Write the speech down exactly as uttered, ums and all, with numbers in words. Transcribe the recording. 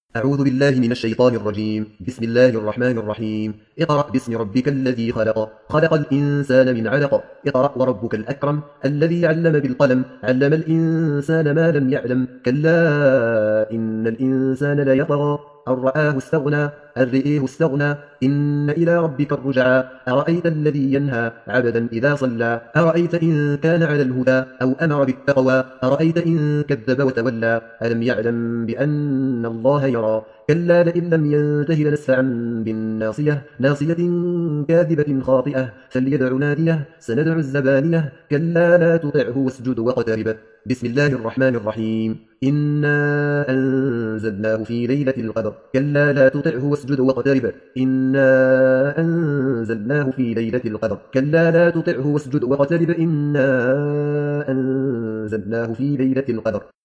أعوذ بالله من الشيطان الرجيم. بسم الله الرحمن الرحيم. اقرأ باسم ربك الذي خلق خلق الإنسان من علق. اقرأ وربك الأكرم الذي علم بالقلم علم الإنسان ما لم يعلم كلا إن الإنسان ليطغى أن رآه استغنى أن رئيه استغنى إن إلى ربك الرجعى أرأيت الذي ينهى عبدا إذا صلى أرأيت إن كان على الهدى أو أمر بالتقوى أرأيت إن كذب وتولى ألم يعلم بأن الله يرى كلا لئن لم ينته لنسفعا بالناصية ناصية كاذبة خاطئة فليدع ناديه سندع الزبانية كلا لا تطعه واسجد واقترب. بسم الله الرحمن الرحيم. إنا أنزلناه في ليلة القدر كلا لا تطعه واسجد واقترب. إنا أنزلناه في ليلة القدر كلا لا تطعه واسجد واقترب. إنا أنزلناه في ليلة القدر.